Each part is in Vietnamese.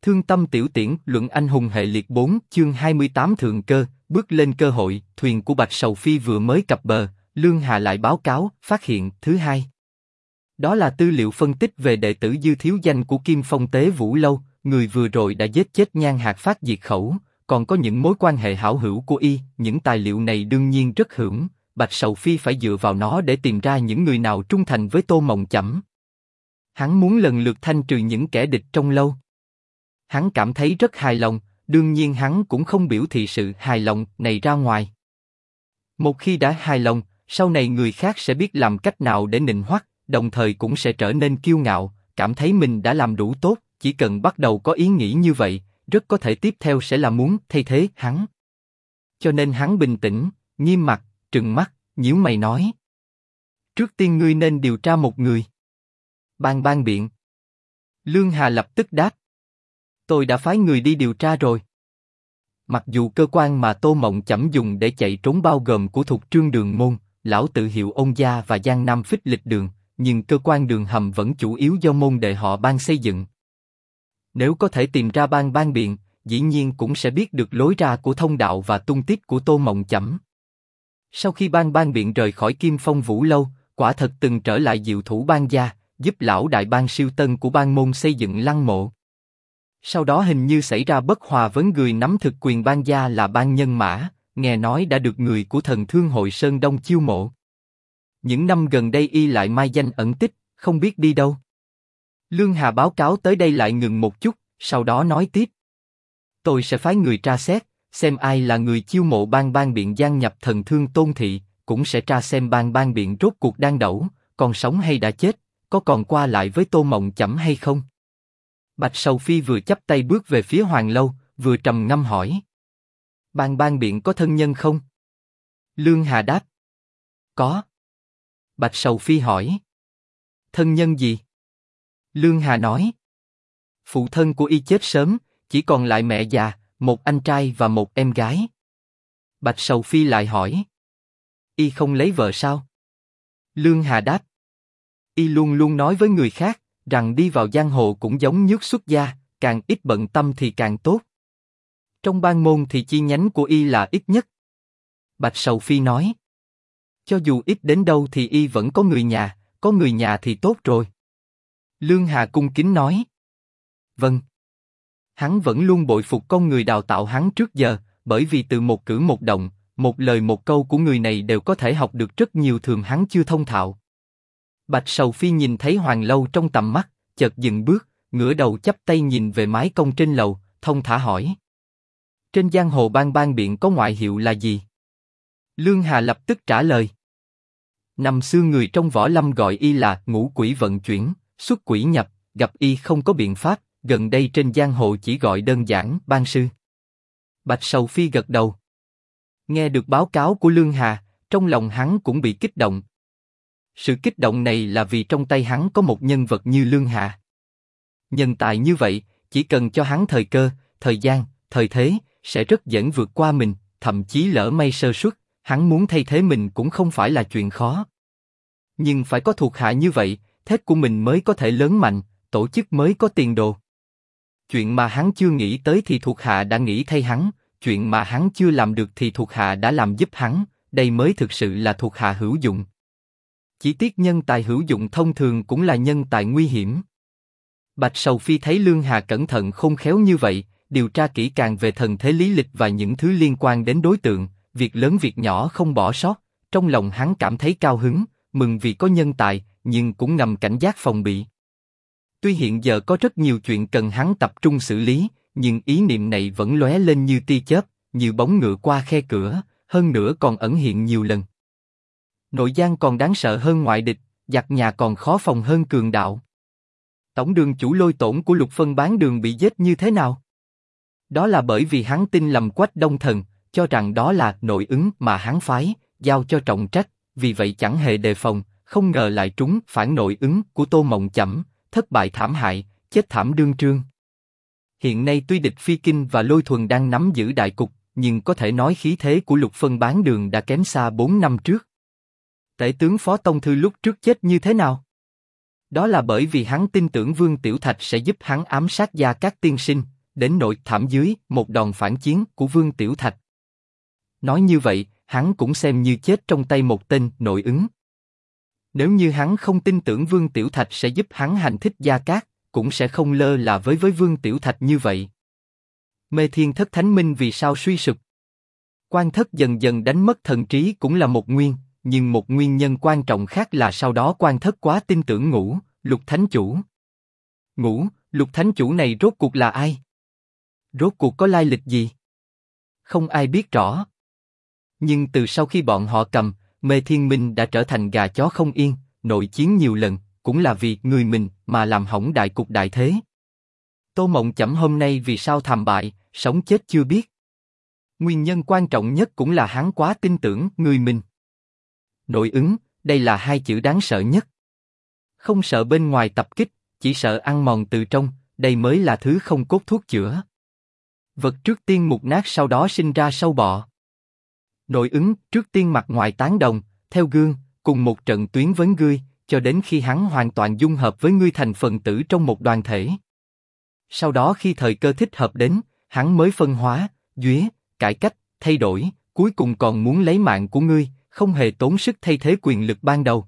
Thương tâm tiểu tiễn, luận anh hùng hệ liệt 4, chương 28 thượng cơ, bước lên cơ hội, thuyền của Bạch Sầu Phi vừa mới cập bờ, Lương Hà lại báo cáo, phát hiện, thứ hai. Đó là tư liệu phân tích về đệ tử Dư Thiếu Danh của Kim Phong Tế Vũ Lâu, người vừa rồi đã giết chết Nhan Hạc Phát diệt khẩu, còn có những mối quan hệ hảo hữu của y, những tài liệu này đương nhiên rất hưởng, Bạch Sầu Phi phải dựa vào nó để tìm ra những người nào trung thành với Tô Mộng Chẩm. Hắn muốn lần lượt thanh trừ những kẻ địch trong lâu. Hắn cảm thấy rất hài lòng, đương nhiên hắn cũng không biểu thị sự hài lòng này ra ngoài. Một khi đã hài lòng, sau này người khác sẽ biết làm cách nào để nịnh hót, đồng thời cũng sẽ trở nên kiêu ngạo, cảm thấy mình đã làm đủ tốt, chỉ cần bắt đầu có ý nghĩ như vậy, rất có thể tiếp theo sẽ là muốn thay thế hắn. Cho nên hắn bình tĩnh, nghiêm mặt, trừng mắt, nhíu mày nói. Trước tiên ngươi nên điều tra một người. Ban biện. Lương Hà lập tức đáp. Tôi đã phái người đi điều tra rồi. Mặc dù cơ quan mà Tô Mộng Chẩm dùng để chạy trốn bao gồm của Thục Trương Đường Môn, Lão Tự Hiệu Ôn Gia và Giang Nam Phích Lịch Đường, nhưng cơ quan đường hầm vẫn chủ yếu do môn đệ họ Ban xây dựng. Nếu có thể tìm ra ban biện, dĩ nhiên cũng sẽ biết được lối ra của thông đạo và tung tích của Tô Mộng Chẩm. Sau khi ban biện rời khỏi Kim Phong Vũ Lâu, quả thật từng trở lại diệu thủ Ban gia, giúp lão đại ban siêu tân của ban môn xây dựng lăng mộ. Sau đó hình như xảy ra bất hòa với người nắm thực quyền Ban gia là Ban Nhân Mã, nghe nói đã được người của Thần Thương Hội Sơn Đông chiêu mộ. Những năm gần đây y lại mai danh ẩn tích, không biết đi đâu. Lương Hà báo cáo tới đây lại ngừng một chút, sau đó nói tiếp. Tôi sẽ phái người tra xét, xem ai là người chiêu mộ ban biện gian nhập Thần Thương Tôn Thị, cũng sẽ tra xem ban biện rốt cuộc đang đẩu, còn sống hay đã chết, có còn qua lại với Tô Mộng Chẩm hay không. Bạch Sầu Phi vừa chắp tay bước về phía Hoàng Lâu, vừa trầm ngâm hỏi. Ban biện có thân nhân không? Lương Hà đáp. Có. Bạch Sầu Phi hỏi. Thân nhân gì? Lương Hà nói. Phụ thân của y chết sớm, chỉ còn lại mẹ già, một anh trai và một em gái. Bạch Sầu Phi lại hỏi. Y không lấy vợ sao? Lương Hà đáp. Y luôn luôn nói với người khác, rằng đi vào giang hồ cũng giống nhước xuất gia, càng ít bận tâm thì càng tốt. Trong ban môn thì chi nhánh của y là ít nhất. Bạch Sầu Phi nói. Cho dù ít đến đâu thì y vẫn có người nhà thì tốt rồi. Lương Hà cung kính nói. Vâng. Hắn vẫn luôn bội phục con người đào tạo hắn trước giờ, bởi vì từ một cử một động, một lời một câu của người này đều có thể học được rất nhiều thường hắn chưa thông thạo. Bạch Sầu Phi nhìn thấy Hoàng Lâu trong tầm mắt, chợt dừng bước, ngửa đầu chắp tay nhìn về mái cong trên lầu, thông thả hỏi. Trên giang hồ ban biện có ngoại hiệu là gì? Lương Hà lập tức trả lời. Năm xưa người trong võ lâm gọi y là ngũ quỷ vận chuyển, xuất quỷ nhập, gặp y không có biện pháp, gần đây trên giang hồ chỉ gọi đơn giản Ban sư. Bạch Sầu Phi gật đầu. Nghe được báo cáo của Lương Hà, trong lòng hắn cũng bị kích động. Sự kích động này là vì trong tay hắn có một nhân vật như Lương Hà. Nhân tài như vậy, chỉ cần cho hắn thời cơ, thời gian, thời thế, sẽ rất dễ vượt qua mình, thậm chí lỡ may sơ suất, hắn muốn thay thế mình cũng không phải là chuyện khó. Nhưng phải có thuộc hạ như vậy, thế của mình mới có thể lớn mạnh, tổ chức mới có tiền đồ. Chuyện mà hắn chưa nghĩ tới thì thuộc hạ đã nghĩ thay hắn, chuyện mà hắn chưa làm được thì thuộc hạ đã làm giúp hắn, đây mới thực sự là thuộc hạ hữu dụng. Chỉ tiếc nhân tài hữu dụng thông thường cũng là nhân tài nguy hiểm. Bạch Sầu Phi thấy Lương Hà cẩn thận khôn khéo như vậy, điều tra kỹ càng về thần thế lý lịch và những thứ liên quan đến đối tượng, việc lớn việc nhỏ không bỏ sót, trong lòng hắn cảm thấy cao hứng, mừng vì có nhân tài, nhưng cũng ngầm cảnh giác phòng bị. Tuy hiện giờ có rất nhiều chuyện cần hắn tập trung xử lý, nhưng ý niệm này vẫn lóe lên như tia chớp, như bóng ngựa qua khe cửa, hơn nữa còn ẩn hiện nhiều lần. Nội gian còn đáng sợ hơn ngoại địch, giặc nhà còn khó phòng hơn cường đạo. Tổng đường chủ Lôi Tổn của Lục Phân Bán Đường bị giết như thế nào? Đó là bởi vì hắn tin lầm Quách Đông Thần, cho rằng đó là nội ứng mà hắn phái, giao cho trọng trách, vì vậy chẳng hề đề phòng, không ngờ lại trúng phản nội ứng của Tô Mộng Chẩm, thất bại thảm hại, chết thảm đương trương. Hiện nay tuy địch Phi Kinh và Lôi Thuần đang nắm giữ đại cục, nhưng có thể nói khí thế của Lục Phân Bán Đường đã kém xa 4 năm trước. Tể tướng Phó Tông Thư lúc trước chết như thế nào? Đó là bởi vì hắn tin tưởng Vương Tiểu Thạch sẽ giúp hắn ám sát Gia Cát tiên sinh, đến nỗi thảm dưới một đòn phản chiến của Vương Tiểu Thạch. Nói như vậy, hắn cũng xem như chết trong tay một tên nội ứng. Nếu như hắn không tin tưởng Vương Tiểu Thạch sẽ giúp hắn hành thích Gia Cát, cũng sẽ không lơ là với Vương Tiểu Thạch như vậy. Mê Thiên Thất Thánh Minh vì sao suy sụp? Quan Thất dần dần đánh mất thần trí cũng là một nguyên, nhưng một nguyên nhân quan trọng khác là sau đó Quan Thất quá tin tưởng Ngũ, Lục Thánh Chủ. Ngũ, Lục Thánh Chủ này rốt cuộc là ai? Rốt cuộc có lai lịch gì? Không ai biết rõ. Nhưng từ sau khi bọn họ cầm, Mê Thiên Minh đã trở thành gà chó không yên, nội chiến nhiều lần, cũng là vì người mình mà làm hỏng đại cục đại thế. Tô Mộng Chẩm hôm nay vì sao thảm bại, sống chết chưa biết. Nguyên nhân quan trọng nhất cũng là hắn quá tin tưởng người mình. Nội ứng, đây là hai chữ đáng sợ nhất. Không sợ bên ngoài tập kích, chỉ sợ ăn mòn từ trong, đây mới là thứ không cốt thuốc chữa. Vật trước tiên mục nát sau đó sinh ra sâu bọ. Nội ứng trước tiên mặt ngoài tán đồng, theo gương, cùng một trận tuyến với ngươi, cho đến khi hắn hoàn toàn dung hợp với ngươi thành phần tử trong một đoàn thể. Sau đó khi thời cơ thích hợp đến, hắn mới phân hóa, duế, cải cách, thay đổi, cuối cùng còn muốn lấy mạng của ngươi, không hề tốn sức thay thế quyền lực ban đầu.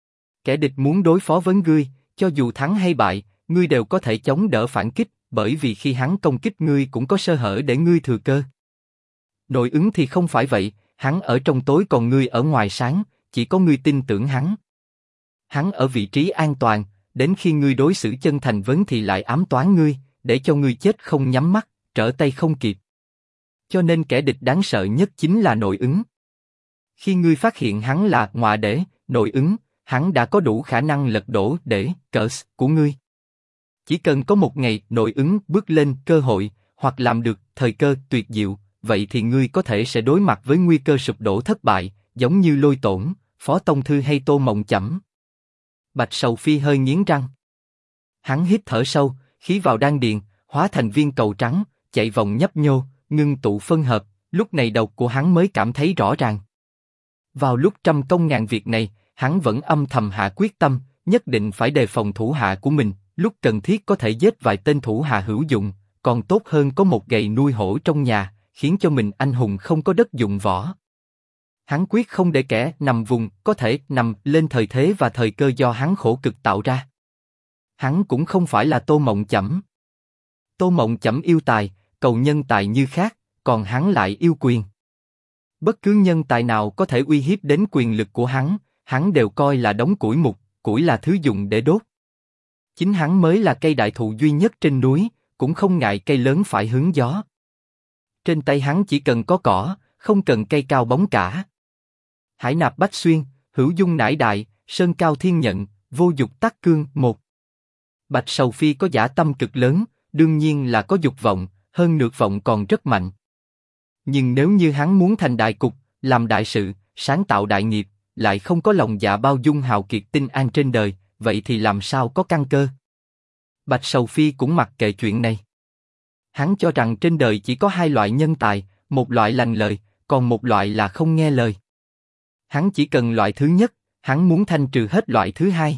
Kẻ địch muốn đối phó với ngươi, cho dù thắng hay bại, ngươi đều có thể chống đỡ phản kích, bởi vì khi hắn công kích ngươi cũng có sơ hở để ngươi thừa cơ. Nội ứng thì không phải vậy, hắn ở trong tối còn ngươi ở ngoài sáng, chỉ có ngươi tin tưởng hắn. Hắn ở vị trí an toàn, đến khi ngươi đối xử chân thành vấn thì lại ám toán ngươi, để cho ngươi chết không nhắm mắt, trở tay không kịp. Cho nên kẻ địch đáng sợ nhất chính là nội ứng. Khi ngươi phát hiện hắn là ngọa đế, nội ứng, hắn đã có đủ khả năng lật đổ để curse của ngươi. Chỉ cần có một ngày nội ứng bước lên cơ hội, hoặc làm được thời cơ tuyệt diệu, vậy thì ngươi có thể sẽ đối mặt với nguy cơ sụp đổ thất bại, giống như Lôi Tổn, Phó Tông Thư hay Tô Mộng Chẩm. Bạch Sầu Phi hơi nghiến răng. Hắn hít thở sâu, khí vào đan điền, hóa thành viên cầu trắng, chạy vòng nhấp nhô, ngưng tụ phân hợp. Lúc này đầu của hắn mới cảm thấy rõ ràng. Vào lúc trăm công ngàn việc này, hắn vẫn âm thầm hạ quyết tâm, nhất định phải đề phòng thủ hạ của mình. Lúc cần thiết có thể giết vài tên thủ hạ hữu dụng, còn tốt hơn có một gậy nuôi hổ trong nhà, khiến cho mình anh hùng không có đất dụng võ. Hắn quyết không để kẻ nằm vùng có thể nằm lên thời thế và thời cơ do hắn khổ cực tạo ra. Hắn cũng không phải là Tô Mộng Chẩm. Tô Mộng Chẩm yêu tài, cầu nhân tài như khác, còn hắn lại yêu quyền. Bất cứ nhân tài nào có thể uy hiếp đến quyền lực của hắn đều coi là đống củi mục, củi là thứ dùng để đốt. Chính hắn mới là cây đại thụ duy nhất trên núi, cũng không ngại cây lớn phải hứng gió. Trên tay hắn chỉ cần có cỏ, không cần cây cao bóng cả. Hải nạp bách xuyên, hữu dung nải đại, sơn cao thiên nhận, vô dục tắc cương. Một. Bạch Sầu Phi có dã tâm cực lớn, đương nhiên là có dục vọng, hơn lược vọng còn rất mạnh. Nhưng nếu như hắn muốn thành đại cục, làm đại sự, sáng tạo đại nghiệp, lại không có lòng dạ bao dung hào kiệt tinh an trên đời, vậy thì làm sao có căn cơ? Bạch Sầu Phi cũng mặc kệ chuyện này. Hắn cho rằng trên đời chỉ có hai loại nhân tài, một loại lành lời, còn một loại là không nghe lời. Hắn chỉ cần loại thứ nhất, hắn muốn thanh trừ hết loại thứ hai.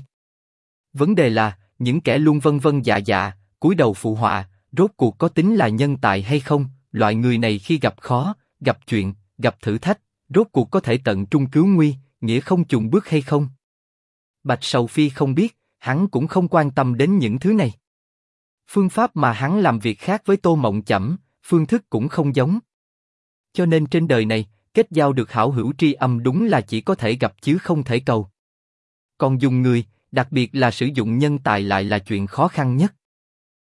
Vấn đề là, những kẻ luôn vân vân dạ dạ, cúi đầu phụ họa, rốt cuộc có tính là nhân tài hay không? Loại người này khi gặp khó, gặp chuyện, gặp thử thách, rốt cuộc có thể tận trung cứu nguy, nghĩa không chùn bước hay không? Bạch Sầu Phi không biết, hắn cũng không quan tâm đến những thứ này. Phương pháp mà hắn làm việc khác với Tô Mộng Chẩm, phương thức cũng không giống. Cho nên trên đời này, kết giao được hảo hữu tri âm đúng là chỉ có thể gặp chứ không thể cầu. Còn dùng người, đặc biệt là sử dụng nhân tài lại là chuyện khó khăn nhất.